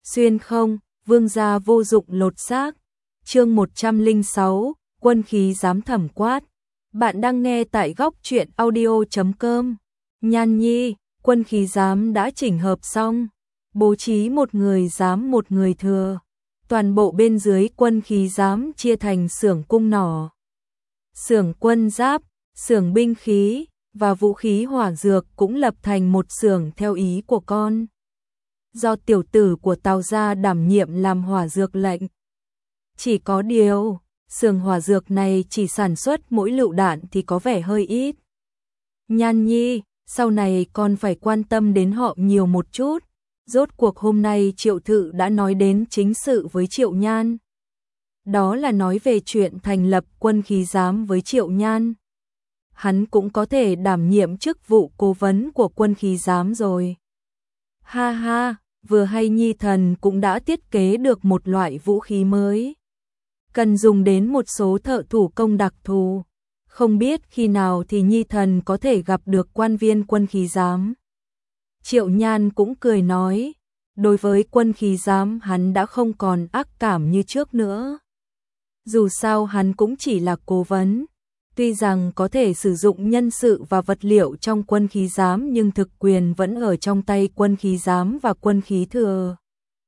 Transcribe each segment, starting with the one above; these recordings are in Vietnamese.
xuyên không, vương gia vô dụng lột xác. Chương 106, quân khí giám thẩm quát. Bạn đang nghe tại góc truyện audio.com. Nhan Nhi, quân khí giám đã chỉnh hợp xong, bố trí một người giám một người thừa. Toàn bộ bên dưới quân khí giám chia thành xưởng cung nỏ, xưởng quân giáp, xưởng binh khí và vũ khí hỏa dược cũng lập thành một xưởng theo ý của con. Do tiểu tử của Tào gia đảm nhiệm làm hỏa dược lệnh. Chỉ có điều, xưởng hỏa dược này chỉ sản xuất mỗi lựu đạn thì có vẻ hơi ít. Nhan Nhi, sau này con phải quan tâm đến họ nhiều một chút. Rốt cuộc hôm nay Triệu Thự đã nói đến chính sự với Triệu Nhan. Đó là nói về chuyện thành lập quân khí giám với Triệu Nhan. Hắn cũng có thể đảm nhiệm chức vụ cố vấn của quân khí giám rồi. Ha ha, vừa hay Nhi thần cũng đã thiết kế được một loại vũ khí mới. Cần dùng đến một số thợ thủ công đặc thù. Không biết khi nào thì Nhi thần có thể gặp được quan viên quân khí giám. Triệu Nhan cũng cười nói, đối với quân khí giám hắn đã không còn ác cảm như trước nữa. Dù sao hắn cũng chỉ là cố vấn, tuy rằng có thể sử dụng nhân sự và vật liệu trong quân khí giám nhưng thực quyền vẫn ở trong tay quân khí giám và quân khí thừa.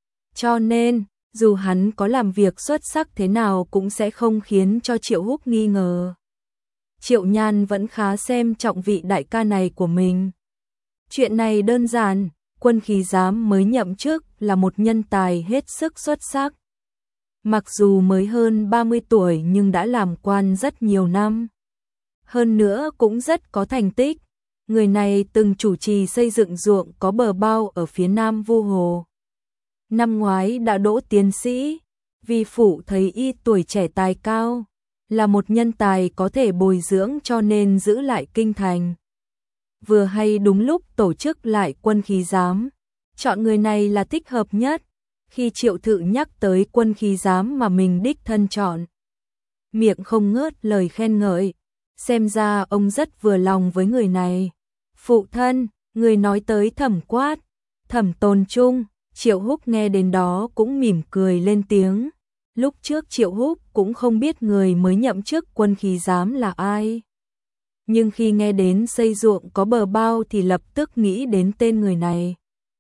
Cho nên, dù hắn có làm việc xuất sắc thế nào cũng sẽ không khiến cho Triệu Húc nghi ngờ. Triệu Nhan vẫn khá xem trọng vị đại ca này của mình. Chuyện này đơn giản, quân khí giám mới nhậm chức là một nhân tài hết sức xuất sắc. Mặc dù mới hơn 30 tuổi nhưng đã làm quan rất nhiều năm. Hơn nữa cũng rất có thành tích. Người này từng chủ trì xây dựng ruộng có bờ bao ở phía nam Vu Hồ. Năm ngoái đã đỗ tiến sĩ, vì phụ thấy y tuổi trẻ tài cao, là một nhân tài có thể bồi dưỡng cho nên giữ lại kinh thành. Vừa hay đúng lúc tổ chức lại quân khí giám, chọn người này là thích hợp nhất. Khi Triệu Thự nhắc tới quân khí giám mà mình đích thân chọn, miệng không ngớt lời khen ngợi, xem ra ông rất vừa lòng với người này. Phụ thân, người nói tới Thẩm Quát, Thẩm Tồn Trung. Triệu Húc nghe đến đó cũng mỉm cười lên tiếng. Lúc trước Triệu Húc cũng không biết người mới nhậm chức quân khí giám là ai. Nhưng khi nghe đến xây ruộng có bờ bao thì lập tức nghĩ đến tên người này.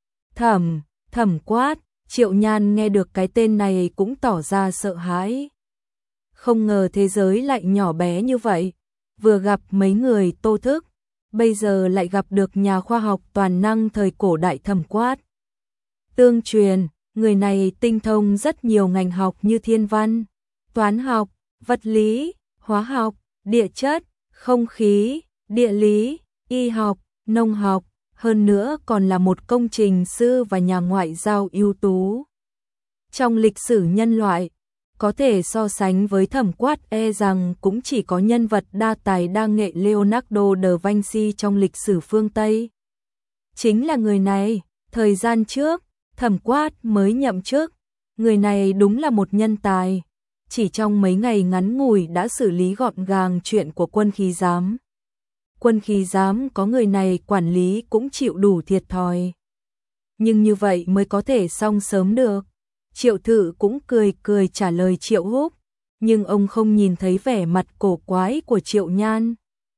Thẩm Quát, Triệu Nhan nghe được cái tên này cũng tỏ ra sợ hãi. Không ngờ thế giới lại nhỏ bé như vậy. Vừa gặp mấy người Tô Thức, bây giờ lại gặp được nhà khoa học toàn năng thời cổ đại Thẩm Quát. Tương truyền, người này tinh thông rất nhiều ngành học như thiên văn, toán học, vật lý, hóa học, địa chất, không khí, địa lý, y học, nông học, hơn nữa còn là một công trình sư và nhà ngoại giao ưu tú. Trong lịch sử nhân loại, có thể so sánh với Thẩm Quát rằng cũng chỉ có nhân vật đa tài đa nghệ Leonardo da Vinci trong lịch sử phương Tây. Chính là người này, thời gian trước, Thẩm Quát mới nhậm chức, người này đúng là một nhân tài, chỉ trong mấy ngày ngắn ngủi đã xử lý gọn gàng chuyện của quân khí giám. Quân khí giám có người này quản lý cũng chịu đủ thiệt thòi. Nhưng như vậy mới có thể xong sớm được. Triệu Thự cũng cười trả lời Triệu Húc, nhưng ông không nhìn thấy vẻ mặt cổ quái của Triệu Nhan.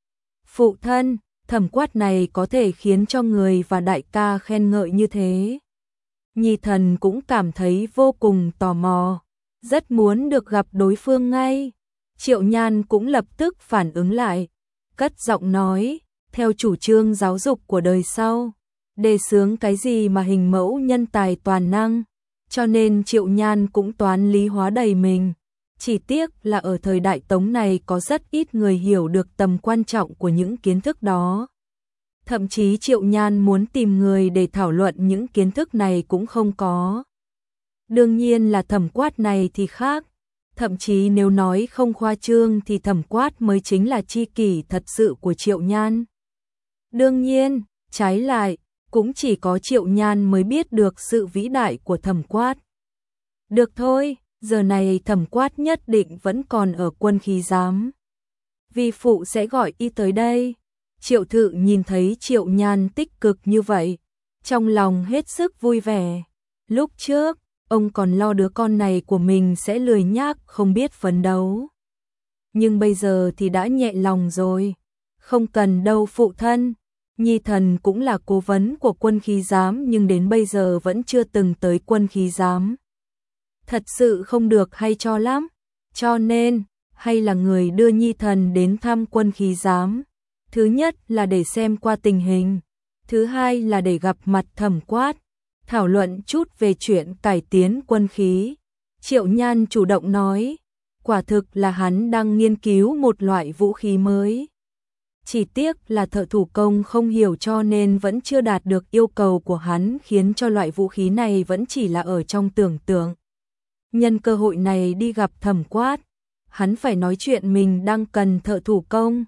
Phụ thân, Thẩm Quát này có thể khiến cho người và đại ca khen ngợi như thế. Nhi thần cũng cảm thấy vô cùng tò mò, rất muốn được gặp đối phương ngay. Triệu Nhan cũng lập tức phản ứng lại, cất giọng nói, theo chủ trương giáo dục của đời sau, đề xướng cái gì mà hình mẫu nhân tài toàn năng, cho nên Triệu Nhan cũng toán lý hóa đầy mình. Chỉ tiếc là ở thời đại Tống này có rất ít người hiểu được tầm quan trọng của những kiến thức đó. Thậm chí Triệu Nhan muốn tìm người để thảo luận những kiến thức này cũng không có. Đương nhiên là Thẩm Quát này thì khác. Thậm chí nếu nói không khoa trương thì Thẩm Quát mới chính là tri kỷ thật sự của Triệu Nhan. Đương nhiên, trái lại, cũng chỉ có Triệu Nhan mới biết được sự vĩ đại của Thẩm Quát. Được thôi, giờ này Thẩm Quát nhất định vẫn còn ở quân khí giám. Vi phụ sẽ gọi y tới đây. Triệu Thự nhìn thấy Triệu Nhan tích cực như vậy, trong lòng hết sức vui vẻ. Lúc trước, ông còn lo đứa con này của mình sẽ lười nhác không biết phấn đấu. Nhưng bây giờ thì đã nhẹ lòng rồi, không cần đâu phụ thân. Nhi thần cũng là cố vấn của quân khí giám nhưng đến bây giờ vẫn chưa từng tới quân khí giám. Thật sự không được hay cho lắm, cho nên, hay là người đưa Nhi thần đến thăm quân khí giám. Thứ nhất là để xem qua tình hình, thứ hai là để gặp mặt Thẩm Quát, thảo luận chút về chuyện cải tiến quân khí. Triệu Nhan chủ động nói, quả thực là hắn đang nghiên cứu một loại vũ khí mới. Chỉ tiếc là thợ thủ công không hiểu cho nên vẫn chưa đạt được yêu cầu của hắn, khiến cho loại vũ khí này vẫn chỉ là ở trong tưởng tượng. Nhân cơ hội này đi gặp Thẩm Quát, hắn phải nói chuyện mình đang cần thợ thủ công.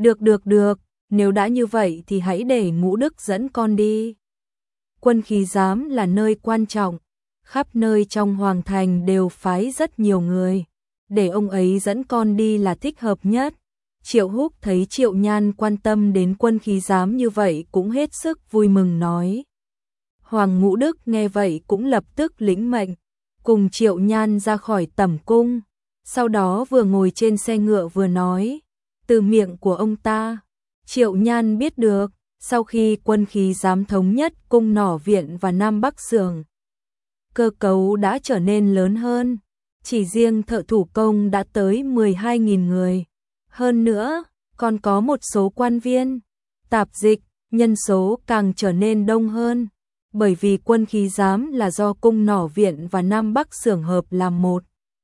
Được, nếu đã như vậy thì hãy để Ngũ Đức dẫn con đi. Quân khí giám là nơi quan trọng, khắp nơi trong hoàng thành đều phái rất nhiều người, để ông ấy dẫn con đi là thích hợp nhất. Triệu Húc thấy Triệu Nhan quan tâm đến quân khí giám như vậy cũng hết sức vui mừng nói. Hoàng Ngũ Đức nghe vậy cũng lập tức lĩnh mệnh, cùng Triệu Nhan ra khỏi tẩm cung, sau đó vừa ngồi trên xe ngựa vừa nói. Từ miệng của ông ta, Triệu Nhan biết được, sau khi quân khí giám thống nhất cung nỏ viện và Nam Bắc xưởng, cơ cấu đã trở nên lớn hơn, chỉ riêng thợ thủ công đã tới 12.000 người. Hơn nữa, còn có một số quan viên, tạp dịch, nhân số càng trở nên đông hơn, bởi vì quân khí giám là do cung nỏ viện và Nam Bắc xưởng hợp làm một,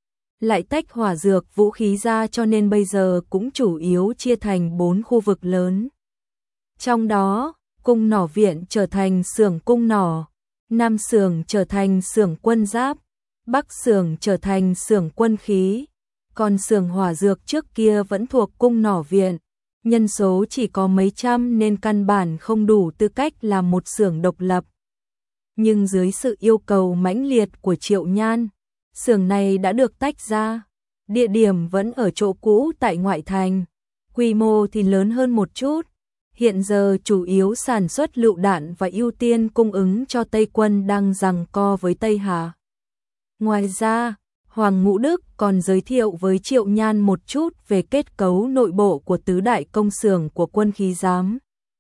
lại tách hỏa dược vũ khí ra cho nên bây giờ cũng chủ yếu chia thành 4 khu vực lớn. Trong đó, cung nỏ viện trở thành xưởng cung nỏ, Nam xưởng trở thành xưởng quân giáp, Bắc xưởng trở thành xưởng quân khí, còn xưởng hỏa dược trước kia vẫn thuộc cung nỏ viện, nhân số chỉ có mấy trăm nên căn bản không đủ tư cách làm một xưởng độc lập. Nhưng dưới sự yêu cầu mãnh liệt của Triệu Nhan, xưởng này đã được tách ra, địa điểm vẫn ở chỗ cũ tại ngoại thành, quy mô thì lớn hơn một chút, hiện giờ chủ yếu sản xuất lựu đạn và ưu tiên cung ứng cho Tây quân đang giằng co với Tây Hà. Ngoài ra, Hoàng Ngũ Đức còn giới thiệu với Triệu Nhan một chút về kết cấu nội bộ của tứ đại công xưởng của quân khí giám.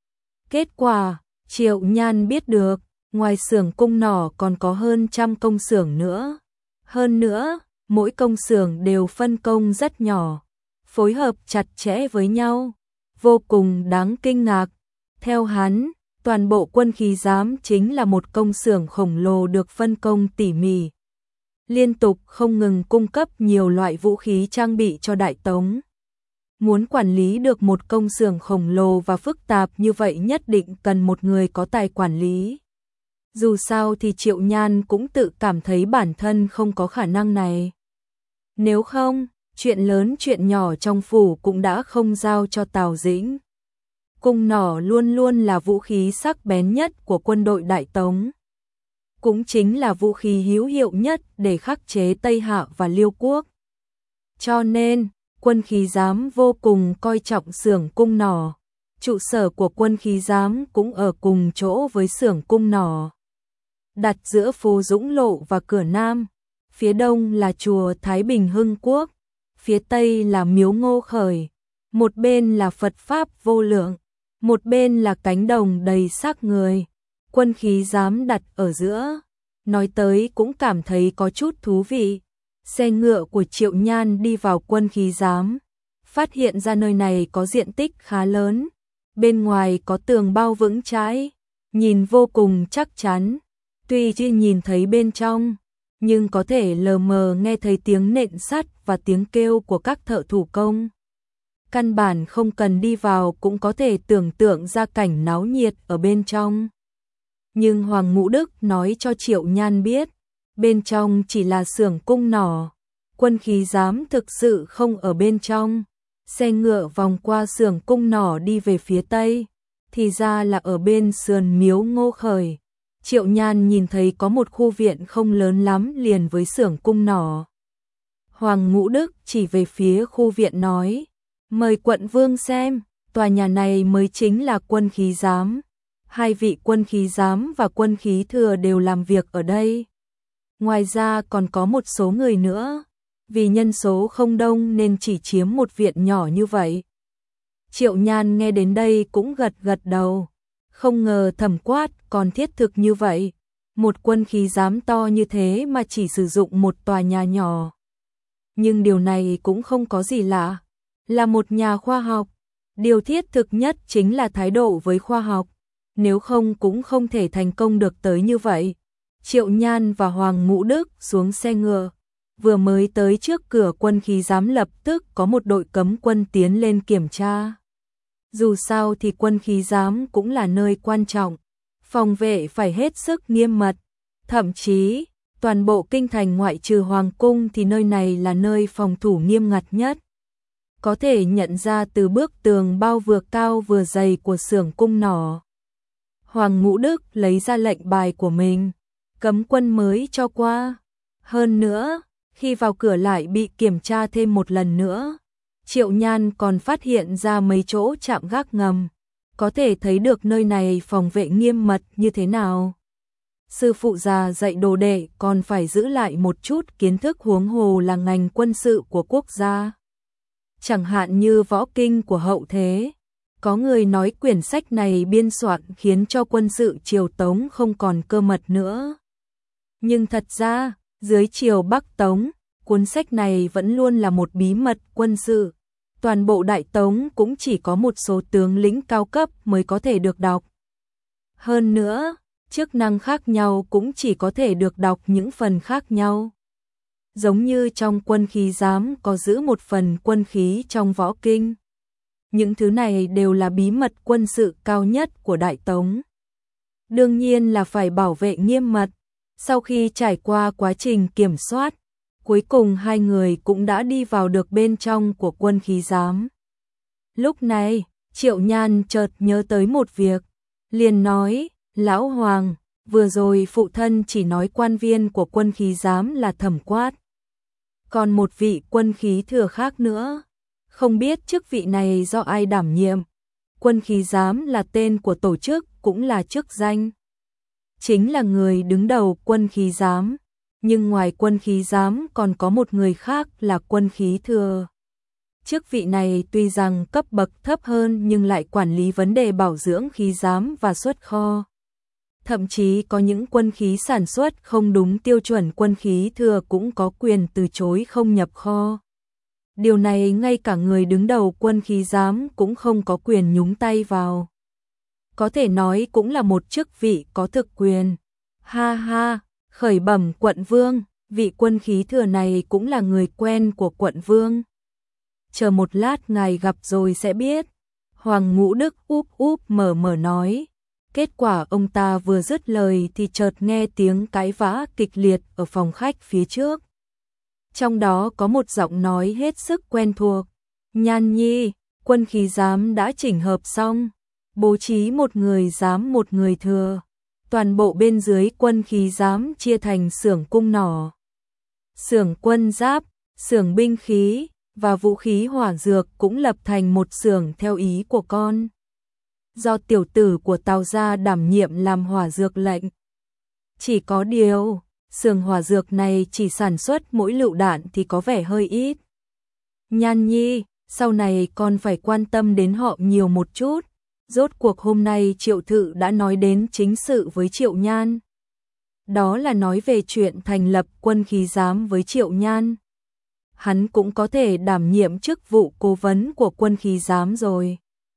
Kết quả, Triệu Nhan biết được, ngoài xưởng cung nỏ còn có hơn 100 công xưởng nữa. Hơn nữa, mỗi công xưởng đều phân công rất nhỏ, phối hợp chặt chẽ với nhau, vô cùng đáng kinh ngạc. Theo hắn, toàn bộ quân khí giám chính là một công xưởng khổng lồ được phân công tỉ mỉ, liên tục không ngừng cung cấp nhiều loại vũ khí trang bị cho Đại Tống. Muốn quản lý được một công xưởng khổng lồ và phức tạp như vậy nhất định cần một người có tài quản lý. Dù sao thì Triệu Nhan cũng tự cảm thấy bản thân không có khả năng này. Nếu không, chuyện lớn chuyện nhỏ trong phủ cũng đã không giao cho Tào Dĩnh. Cung nỏ luôn luôn là vũ khí sắc bén nhất của quân đội Đại Tống. Cũng chính là vũ khí hữu hiệu nhất để khắc chế Tây Hạ và Liêu Quốc. Cho nên, quân khí giám vô cùng coi trọng xưởng cung nỏ. Trụ sở của quân khí giám cũng ở cùng chỗ với xưởng cung nỏ, đặt giữa phố Dũng Lộ và cửa Nam. Phía đông là chùa Thái Bình Hưng Quốc, phía tây là miếu Ngô Khởi, một bên là Phật Pháp vô lượng, một bên là cánh đồng đầy xác người. Quân khí giám đặt ở giữa, nói tới cũng cảm thấy có chút thú vị. Xe ngựa của Triệu Nhan đi vào quân khí giám, phát hiện ra nơi này có diện tích khá lớn, bên ngoài có tường bao vững chãi, nhìn vô cùng chắc chắn. Tuy chưa nhìn thấy bên trong, nhưng có thể lờ mờ nghe thấy tiếng nện sắt và tiếng kêu của các thợ thủ công. Căn bản không cần đi vào cũng có thể tưởng tượng ra cảnh náo nhiệt ở bên trong. Nhưng Hoàng Ngũ Đức nói cho Triệu Nhan biết, bên trong chỉ là xưởng cung nỏ, quân khí giám thực sự không ở bên trong. Xe ngựa vòng qua xưởng cung nỏ đi về phía tây, thì ra là ở bên sườn miếu Ngô Khởi. Triệu Nhan nhìn thấy có một khu viện không lớn lắm liền với xưởng cung nỏ. Hoàng Ngũ Đức chỉ về phía khu viện nói, mời quận vương xem, tòa nhà này mới chính là quân khí giám. 2 vị quân khí giám và quân khí thừa đều làm việc ở đây. Ngoài ra còn có một số người nữa, vì nhân số không đông nên chỉ chiếm một viện nhỏ như vậy. Triệu Nhan nghe đến đây cũng gật gật đầu, không ngờ Thẩm Quát còn thiết thực như vậy. Một quân khí giám to như thế mà chỉ sử dụng một tòa nhà nhỏ. Nhưng điều này cũng không có gì lạ, là một nhà khoa học. Điều thiết thực nhất chính là thái độ với khoa học, nếu không cũng không thể thành công được tới như vậy. Triệu Nhan và Hoàng Ngũ Đức xuống xe ngựa, vừa mới tới trước cửa quân khí giám lập tức có một đội cấm quân tiến lên kiểm tra. Dù sao thì quân khí giám cũng là nơi quan trọng, phòng vệ phải hết sức nghiêm mật, thậm chí toàn bộ kinh thành ngoại trừ Hoàng cung thì nơi này là nơi phòng thủ nghiêm ngặt nhất. Có thể nhận ra từ bức tường bao vừa cao vừa dày của xưởng cung nỏ. Hoàng Ngũ Đức lấy ra lệnh bài của mình, cấm quân mới cho qua. Hơn nữa, khi vào cửa lại bị kiểm tra thêm một lần nữa. Triệu Nhan còn phát hiện ra mấy chỗ trạm gác ngầm, có thể thấy được nơi này phòng vệ nghiêm mật như thế nào. Sư phụ già dạy đồ đệ còn phải giữ lại một chút kiến thức, huống hồ là ngành quân sự của quốc gia. Chẳng hạn như võ kinh của hậu thế. Có người nói quyển sách này biên soạn khiến cho quân sự triều Tống không còn cơ mật nữa. Nhưng thật ra, dưới triều Bắc Tống, cuốn sách này vẫn luôn là một bí mật quân sự. Toàn bộ Đại Tống cũng chỉ có một số tướng lĩnh cao cấp mới có thể được đọc. Hơn nữa, chức năng khác nhau cũng chỉ có thể được đọc những phần khác nhau. Giống như trong quân khí giám có giữ một phần quân khí trong võ kinh. Những thứ này đều là bí mật quân sự cao nhất của Đại Tống. Đương nhiên là phải bảo vệ nghiêm mật. Sau khi trải qua quá trình kiểm soát, cuối cùng hai người cũng đã đi vào được bên trong của quân khí giám. Lúc này, Triệu Nhan chợt nhớ tới một việc, liền nói, Lão Hoàng, vừa rồi phụ thân chỉ nói quan viên của quân khí giám là Thẩm Quát. Còn một vị quân khí thừa khác nữa, không biết chức vị này do ai đảm nhiệm. Quân khí giám là tên của tổ chức, cũng là chức danh. Chính là người đứng đầu quân khí giám. Nhưng ngoài quân khí giám còn có một người khác là quân khí thừa. Chức vị này tuy rằng cấp bậc thấp hơn nhưng lại quản lý vấn đề bảo dưỡng khí giám và xuất kho. Thậm chí có những quân khí sản xuất không đúng tiêu chuẩn, quân khí thừa cũng có quyền từ chối không nhập kho. Điều này ngay cả người đứng đầu quân khí giám cũng không có quyền nhúng tay vào. Có thể nói cũng là một chức vị có thực quyền. Ha ha! Khởi bẩm quận vương, vị quân khí thừa này cũng là người quen của quận vương. Chờ một lát ngài gặp rồi sẽ biết. Hoàng Ngũ Đức úp úp mở mở nói. Kết quả ông ta vừa dứt lời thì chợt nghe tiếng cãi vã kịch liệt ở phòng khách phía trước. Trong đó có một giọng nói hết sức quen thuộc. Nhan Nhi, quân khí giám đã chỉnh hợp xong, bố trí một người giám một người thừa. Toàn bộ bên dưới quân khí giám chia thành xưởng cung nỏ, xưởng quân giáp, xưởng binh khí và vũ khí hỏa dược cũng lập thành một xưởng theo ý của con. Do tiểu tử của Tào gia đảm nhiệm làm hỏa dược lệnh. Chỉ có điều, xưởng hỏa dược này chỉ sản xuất mỗi lựu đạn thì có vẻ hơi ít. Nhan Nhi, sau này con phải quan tâm đến họ nhiều một chút. Rốt cuộc hôm nay Triệu Thự đã nói đến chính sự với Triệu Nhan. Đó là nói về chuyện thành lập quân khí giám với Triệu Nhan. Hắn cũng có thể đảm nhiệm chức vụ cố vấn của quân khí giám rồi.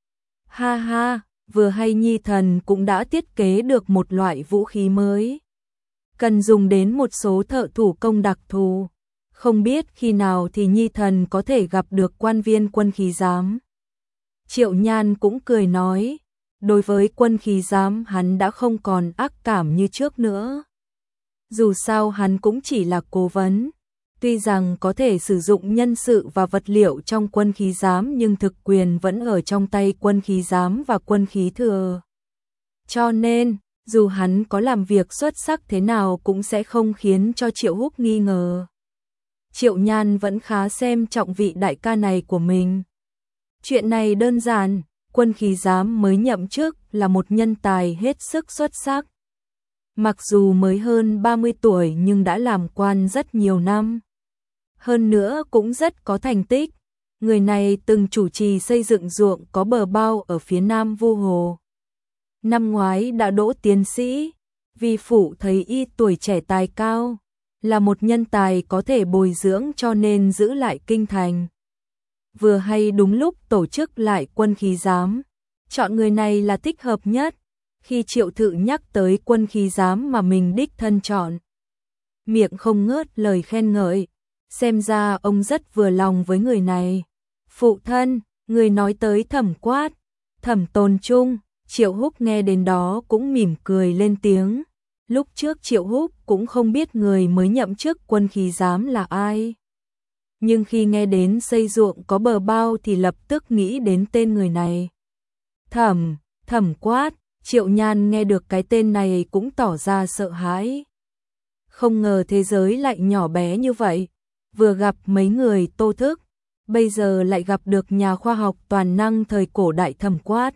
Ha ha, vừa hay Nhi thần cũng đã thiết kế được một loại vũ khí mới. Cần dùng đến một số thợ thủ công đặc thù. Không biết khi nào thì Nhi thần có thể gặp được quan viên quân khí giám. Triệu Nhan cũng cười nói, đối với quân khí giám hắn đã không còn ác cảm như trước nữa. Dù sao hắn cũng chỉ là cố vấn, tuy rằng có thể sử dụng nhân sự và vật liệu trong quân khí giám nhưng thực quyền vẫn ở trong tay quân khí giám và quân khí thừa. Cho nên, dù hắn có làm việc xuất sắc thế nào cũng sẽ không khiến cho Triệu Húc nghi ngờ. Triệu Nhan vẫn khá xem trọng vị đại ca này của mình. Chuyện này đơn giản, quân khí giám mới nhậm chức là một nhân tài hết sức xuất sắc. Mặc dù mới hơn 30 tuổi nhưng đã làm quan rất nhiều năm. Hơn nữa cũng rất có thành tích. Người này từng chủ trì xây dựng ruộng có bờ bao ở phía nam Vu Hồ. Năm ngoái đã đỗ tiến sĩ, vì phụ thấy y tuổi trẻ tài cao, là một nhân tài có thể bồi dưỡng cho nên giữ lại kinh thành. Vừa hay đúng lúc tổ chức lại quân khí giám, chọn người này là thích hợp nhất. Khi Triệu Thự nhắc tới quân khí giám mà mình đích thân chọn, miệng không ngớt lời khen ngợi, xem ra ông rất vừa lòng với người này. Phụ thân, người nói tới Thẩm Quát, Thẩm Tồn Trung. Triệu Húc nghe đến đó cũng mỉm cười lên tiếng. Lúc trước Triệu Húc cũng không biết người mới nhậm chức quân khí giám là ai. Nhưng khi nghe đến xây ruộng có bờ bao thì lập tức nghĩ đến tên người này. Thẩm Quát, Triệu Nhan nghe được cái tên này cũng tỏ ra sợ hãi. Không ngờ thế giới lại nhỏ bé như vậy. Vừa gặp mấy người Tô Thức, bây giờ lại gặp được nhà khoa học toàn năng thời cổ đại Thẩm Quát.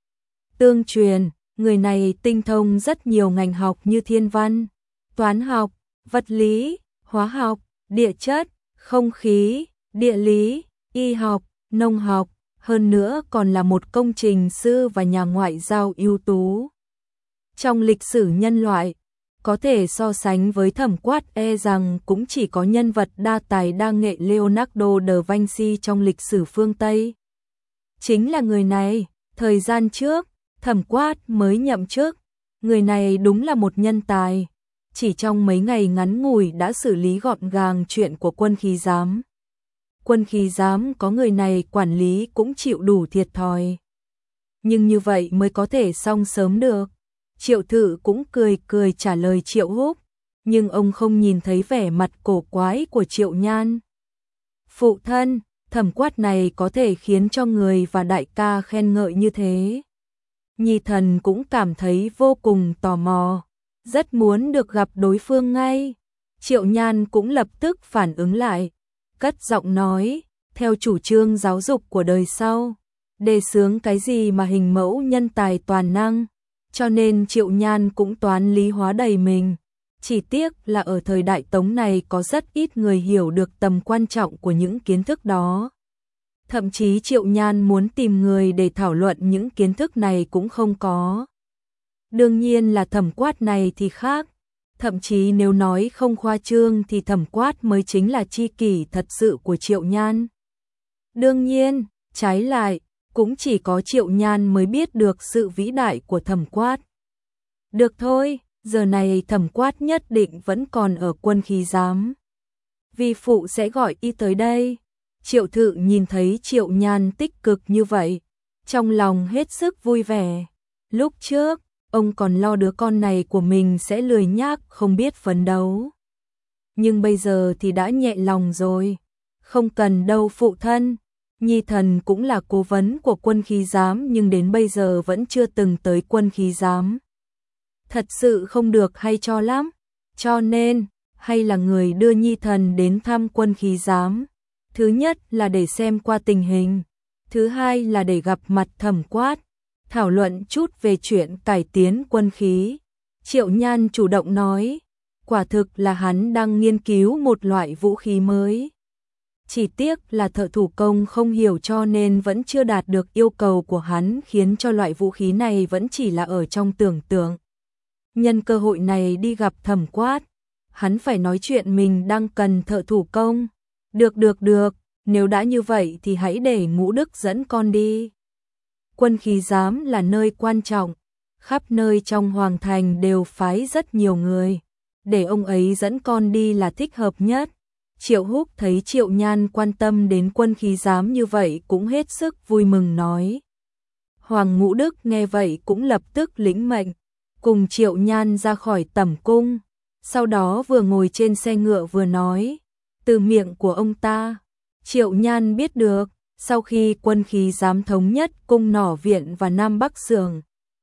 Tương truyền, người này tinh thông rất nhiều ngành học như thiên văn, toán học, vật lý, hóa học, địa chất, không khí, địa lý, y học, nông học, hơn nữa còn là một công trình sư và nhà ngoại giao ưu tú. Trong lịch sử nhân loại, có thể so sánh với Thẩm Quát rằng cũng chỉ có nhân vật đa tài đa nghệ Leonardo da Vinci trong lịch sử phương Tây. Chính là người này, thời gian trước, Thẩm Quát mới nhậm chức, người này đúng là một nhân tài, chỉ trong mấy ngày ngắn ngủi đã xử lý gọn gàng chuyện của quân khí giám. Quân khí giám có người này quản lý cũng chịu đủ thiệt thòi. Nhưng như vậy mới có thể xong sớm được. Triệu Thự cũng cười cười trả lời Triệu Húc, nhưng ông không nhìn thấy vẻ mặt cổ quái của Triệu Nhan. Phụ thân, Thẩm Quát này có thể khiến cho người và đại ca khen ngợi như thế. Nhi thần cũng cảm thấy vô cùng tò mò, rất muốn được gặp đối phương ngay. Triệu Nhan cũng lập tức phản ứng lại, cất giọng nói, theo chủ trương giáo dục của đời sau, đề xướng cái gì mà hình mẫu nhân tài toàn năng, cho nên Triệu Nhan cũng toán lý hóa đầy mình. Chỉ tiếc là ở thời đại Tống này có rất ít người hiểu được tầm quan trọng của những kiến thức đó. Thậm chí Triệu Nhan muốn tìm người để thảo luận những kiến thức này cũng không có. Đương nhiên là Thẩm Quát này thì khác. Thậm chí nếu nói không khoa trương thì Thẩm Quát mới chính là tri kỷ thật sự của Triệu Nhan. Đương nhiên, trái lại, cũng chỉ có Triệu Nhan mới biết được sự vĩ đại của Thẩm Quát. Được thôi, giờ này Thẩm Quát nhất định vẫn còn ở quân khí giám. Vi phụ sẽ gọi y tới đây. Triệu Thự nhìn thấy Triệu Nhan tích cực như vậy, trong lòng hết sức vui vẻ. Lúc trước, ông còn lo đứa con này của mình sẽ lười nhác không biết phấn đấu. Nhưng bây giờ thì đã nhẹ lòng rồi. Không cần đâu phụ thân. Nhi thần cũng là cố vấn của quân khí giám nhưng đến bây giờ vẫn chưa từng tới quân khí giám. Thật sự không được hay cho lắm. Cho nên, hay là người đưa Nhi thần đến thăm quân khí giám. Thứ nhất là để xem qua tình hình. Thứ hai là để gặp mặt Thẩm Quát, thảo luận chút về chuyện cải tiến quân khí. Triệu Nhan chủ động nói, quả thực là hắn đang nghiên cứu một loại vũ khí mới. Chỉ tiếc là thợ thủ công không hiểu cho nên vẫn chưa đạt được yêu cầu của hắn, khiến cho loại vũ khí này vẫn chỉ là ở trong tưởng tượng. Nhân cơ hội này đi gặp Thẩm Quát, hắn phải nói chuyện mình đang cần thợ thủ công. Được, nếu đã như vậy thì hãy để Ngũ Đức dẫn con đi. Quân khí giám là nơi quan trọng, khắp nơi trong hoàng thành đều phái rất nhiều người, để ông ấy dẫn con đi là thích hợp nhất. Triệu Húc thấy Triệu Nhan quan tâm đến quân khí giám như vậy cũng hết sức vui mừng nói. Hoàng Ngũ Đức nghe vậy cũng lập tức lĩnh mệnh, cùng Triệu Nhan ra khỏi tẩm cung, sau đó vừa ngồi trên xe ngựa vừa nói. Từ miệng của ông ta, Triệu Nhan biết được, sau khi quân khí giám thống nhất cung nỏ viện và Nam Bắc xưởng,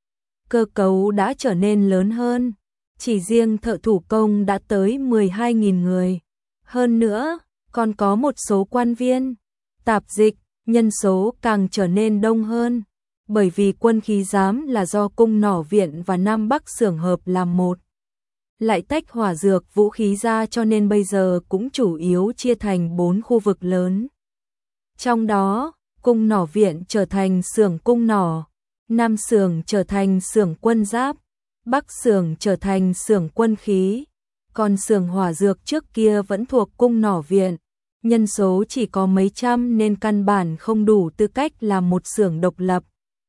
cơ cấu đã trở nên lớn hơn, chỉ riêng thợ thủ công đã tới 12.000 người. Hơn nữa, còn có một số quan viên, tạp dịch, nhân số càng trở nên đông hơn, bởi vì quân khí giám là do cung nỏ viện và Nam Bắc xưởng hợp làm một. lại tách hỏa dược vũ khí ra, cho nên bây giờ cũng chủ yếu chia thành 4 khu vực lớn. Trong đó, cung nỏ viện trở thành xưởng cung nỏ, Nam xưởng trở thành xưởng quân giáp, Bắc xưởng trở thành xưởng quân khí, còn xưởng hỏa dược trước kia vẫn thuộc cung nỏ viện. Nhân số chỉ có mấy trăm nên căn bản không đủ tư cách làm một xưởng độc lập.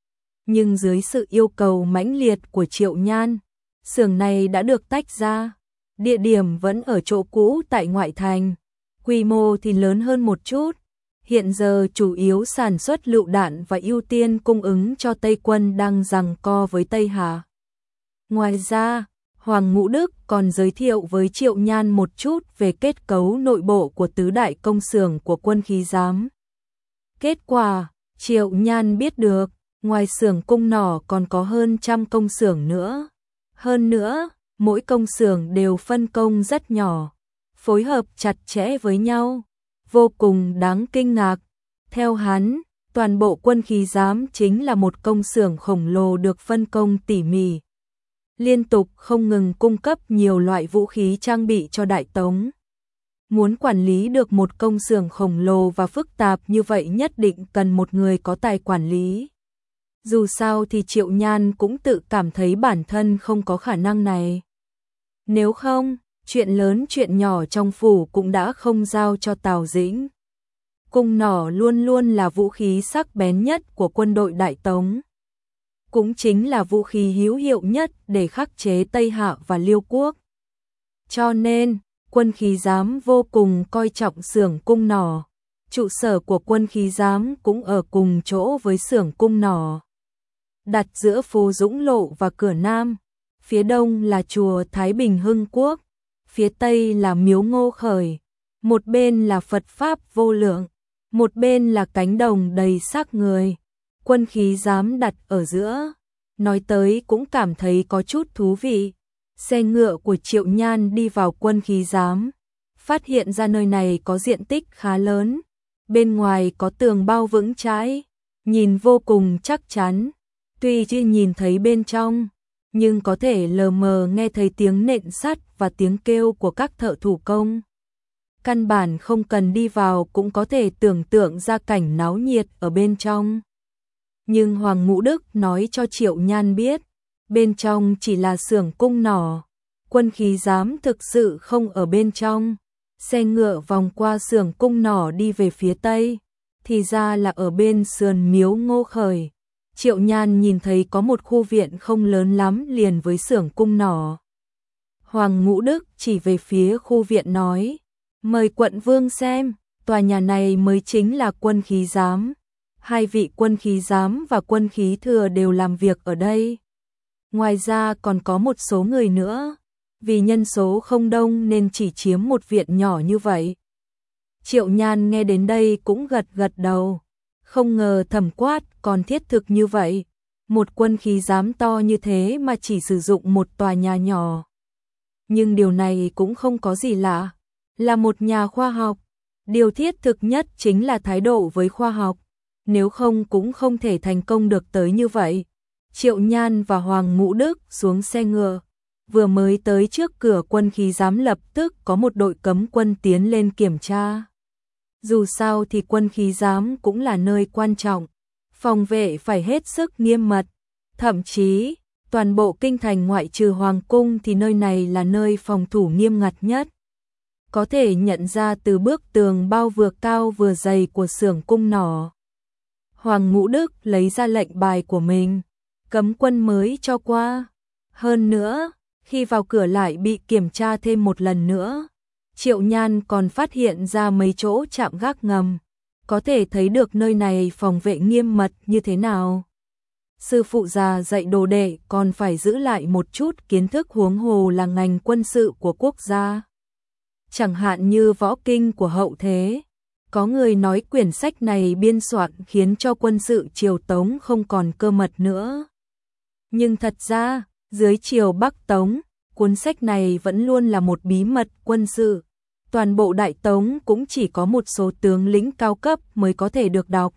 Nhưng dưới sự yêu cầu mãnh liệt của Triệu Nhan, xưởng này đã được tách ra. Địa điểm vẫn ở chỗ cũ tại ngoại thành, quy mô thì lớn hơn một chút. Hiện giờ chủ yếu sản xuất lựu đạn và ưu tiên cung ứng cho Tây quân đang giằng co với Tây Hà. Ngoài ra, Hoàng Ngũ Đức còn giới thiệu với Triệu Nhan một chút về kết cấu nội bộ của tứ đại công xưởng của quân khí giám. Kết quả, Triệu Nhan biết được, ngoài xưởng cung nỏ còn có hơn 100 công xưởng nữa. Hơn nữa, mỗi công xưởng đều phân công rất nhỏ, phối hợp chặt chẽ với nhau, vô cùng đáng kinh ngạc. Theo hắn, toàn bộ quân khí giám chính là một công xưởng khổng lồ được phân công tỉ mỉ, liên tục không ngừng cung cấp nhiều loại vũ khí trang bị cho Đại Tống. Muốn quản lý được một công xưởng khổng lồ và phức tạp như vậy nhất định cần một người có tài quản lý. Dù sao thì Triệu Nhan cũng tự cảm thấy bản thân không có khả năng này. Nếu không, chuyện lớn chuyện nhỏ trong phủ cũng đã không giao cho Tào Dĩnh. Cung nỏ luôn luôn là vũ khí sắc bén nhất của quân đội Đại Tống. Cũng chính là vũ khí hữu hiệu nhất để khắc chế Tây Hạ và Liêu quốc. Cho nên, quân khí giám vô cùng coi trọng xưởng cung nỏ. Trụ sở của quân khí giám cũng ở cùng chỗ với xưởng cung nỏ, đặt giữa phố Dũng Lộ và cửa Nam. Phía đông là chùa Thái Bình Hưng Quốc, phía tây là miếu Ngô Khởi, một bên là Phật Pháp vô lượng, một bên là cánh đồng đầy xác người. Quân khí giám đặt ở giữa, nói tới cũng cảm thấy có chút thú vị. Xe ngựa của Triệu Nhan đi vào quân khí giám, phát hiện ra nơi này có diện tích khá lớn, bên ngoài có tường bao vững chãi, nhìn vô cùng chắc chắn. Tuy chưa nhìn thấy bên trong, nhưng có thể lờ mờ nghe thấy tiếng nện sắt và tiếng kêu của các thợ thủ công. Căn bản không cần đi vào cũng có thể tưởng tượng ra cảnh náo nhiệt ở bên trong. Nhưng Hoàng Ngũ Đức nói cho Triệu Nhan biết, bên trong chỉ là xưởng cung nỏ, quân khí giám thực sự không ở bên trong. Xe ngựa vòng qua xưởng cung nỏ đi về phía tây, thì ra là ở bên sườn miếu Ngô Khởi. Triệu Nhan nhìn thấy có một khu viện không lớn lắm liền với xưởng cung nỏ. Hoàng Ngũ Đức chỉ về phía khu viện nói, mời quận vương xem, tòa nhà này mới chính là quân khí giám. 2 vị quân khí giám và quân khí thừa đều làm việc ở đây. Ngoài ra còn có một số người nữa, vì nhân số không đông nên chỉ chiếm một viện nhỏ như vậy. Triệu Nhan nghe đến đây cũng gật gật đầu. Không ngờ Thẩm Quát còn thiết thực như vậy. Một quân khí giám to như thế mà chỉ sử dụng một tòa nhà nhỏ. Nhưng điều này cũng không có gì lạ. Là một nhà khoa học, điều thiết thực nhất chính là thái độ với khoa học. Nếu không cũng không thể thành công được tới như vậy. Triệu Nhan và Hoàng Ngũ Đức xuống xe ngựa. Vừa mới tới trước cửa quân khí giám lập tức có một đội cấm quân tiến lên kiểm tra. Dù sao thì quân khí giám cũng là nơi quan trọng, phòng vệ phải hết sức nghiêm mật. Thậm chí, toàn bộ kinh thành ngoại trừ Hoàng cung thì nơi này là nơi phòng thủ nghiêm ngặt nhất. Có thể nhận ra từ bức tường bao vừa cao vừa dày của xưởng cung nỏ. Hoàng Ngũ Đức lấy ra lệnh bài của mình, cấm quân mới cho qua. Hơn nữa, khi vào cửa lại bị kiểm tra thêm một lần nữa. Triệu Nhan còn phát hiện ra mấy chỗ trạm gác ngầm, có thể thấy được nơi này phòng vệ nghiêm mật như thế nào. Sư phụ già dạy đồ đệ còn phải giữ lại một chút kiến thức, huống hồ là ngành quân sự của quốc gia. Chẳng hạn như võ kinh của hậu thế. Có người nói quyển sách này biên soạn khiến cho quân sự triều Tống không còn cơ mật nữa. Nhưng thật ra, dưới triều Bắc Tống, cuốn sách này vẫn luôn là một bí mật quân sự. Toàn bộ Đại Tống cũng chỉ có một số tướng lĩnh cao cấp mới có thể được đọc.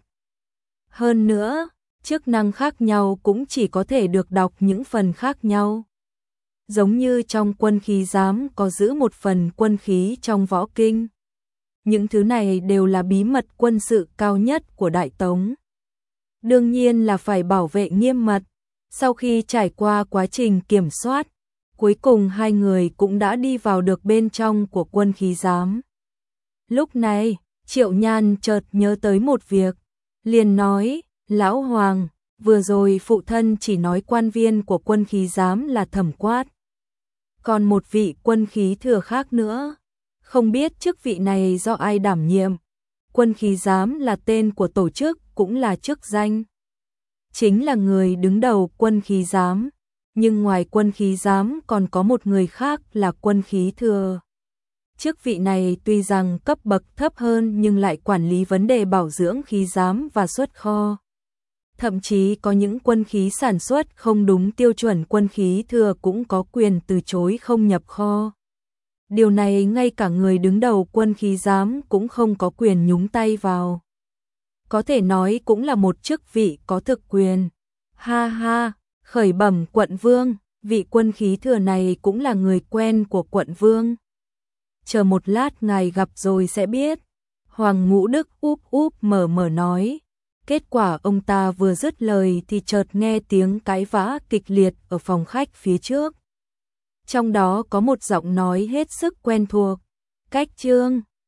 Hơn nữa, chức năng khác nhau cũng chỉ có thể được đọc những phần khác nhau. giống như trong quân khí giám có giữ một phần quân khí trong võ kinh. Những thứ này đều là bí mật quân sự cao nhất của Đại Tống. Đương nhiên là phải bảo vệ nghiêm mật. Sau khi trải qua quá trình kiểm soát, cuối cùng hai người cũng đã đi vào được bên trong của quân khí giám. Lúc này, Triệu Nhan chợt nhớ tới một việc, liền nói, Lão Hoàng, vừa rồi phụ thân chỉ nói quan viên của quân khí giám là Thẩm Quát. Còn một vị quân khí thừa khác nữa, không biết chức vị này do ai đảm nhiệm. Quân khí giám là tên của tổ chức, cũng là chức danh. Chính là người đứng đầu quân khí giám, nhưng ngoài quân khí giám còn có một người khác là quân khí thừa. Chức vị này tuy rằng cấp bậc thấp hơn nhưng lại quản lý vấn đề bảo dưỡng khí giám và xuất kho. Thậm chí có những quân khí sản xuất không đúng tiêu chuẩn, quân khí thừa cũng có quyền từ chối không nhập kho. Điều này ngay cả người đứng đầu quân khí giám cũng không có quyền nhúng tay vào. Có thể nói cũng là một chức vị có thực quyền. Ha ha, khởi bẩm quận vương, vị quân khí thừa này cũng là người quen của quận vương. Chờ một lát ngài gặp rồi sẽ biết. Hoàng Ngũ Đức úp úp mở mở nói. Kết quả ông ta vừa dứt lời thì chợt nghe tiếng cãi vã kịch liệt ở phòng khách phía trước. Trong đó có một giọng nói hết sức quen thuộc. Cách Trương.